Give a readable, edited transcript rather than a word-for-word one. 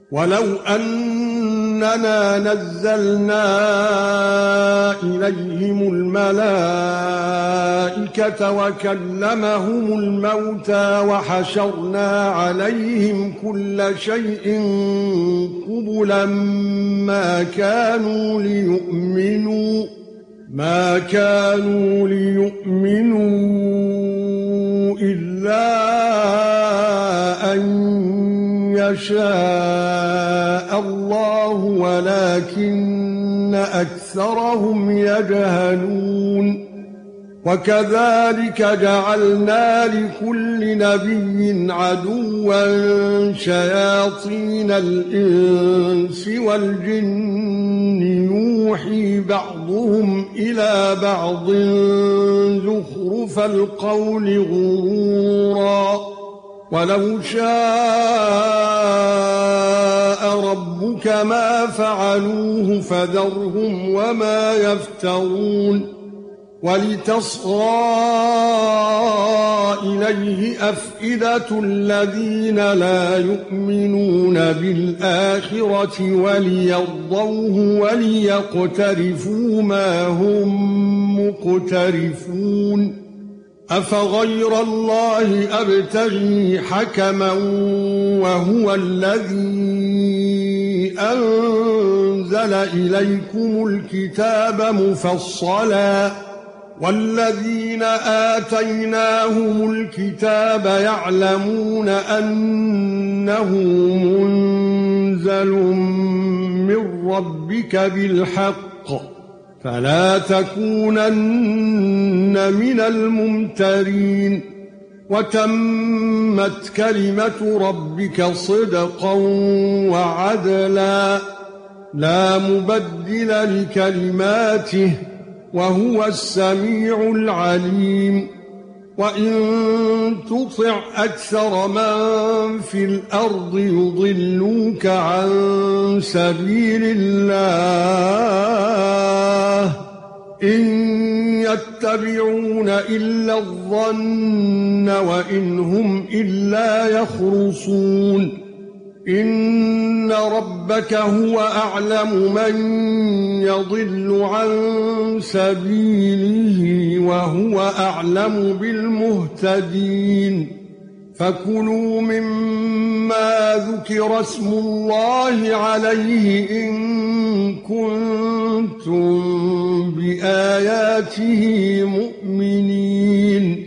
ولو أننا نزلنا إليهم الملائكة وكلمهم الموتى وحشرنا عليهم كل شيء قبلا ما كانوا ليؤمنوا إلا أن يشاء الله ولكن أكثرهم يجهلون. وكذلك جعلنا لكل نبي عدوا شياطين الإنس والجن يوحي بعضهم إلى بعض زخرف القول غرورا ولو شاء ربك ما فعلوه فذرهم وما يفترون. ولتصغى إليه أفئدة الذين لا يؤمنون بالآخرة وليرضوه وليقترفوا ما هم مقترفون. أفغير الله أبتغي حكما وهو الذي أنزل إليكم الكتاب مفصلا والذين آتيناهم الكتاب يعلمون أنه منزل من ربك بالحق فلا تكونن من الممترين. وتمت كلمة ربك صدقا وعدلا لا مبدل لكلماته وهو السميع العليم. وإن تطع أكثر من في الأرض يضلوك عن سبيل الله إن يتبعون إلا الظن وإن هم إلا يخرصون. إن ربك هو أعلم من يضل عن سبيله وهو أعلم بالمهتدين. فكلوا مما ذكر اسم الله عليه إن كنتم بآياته مؤمنين.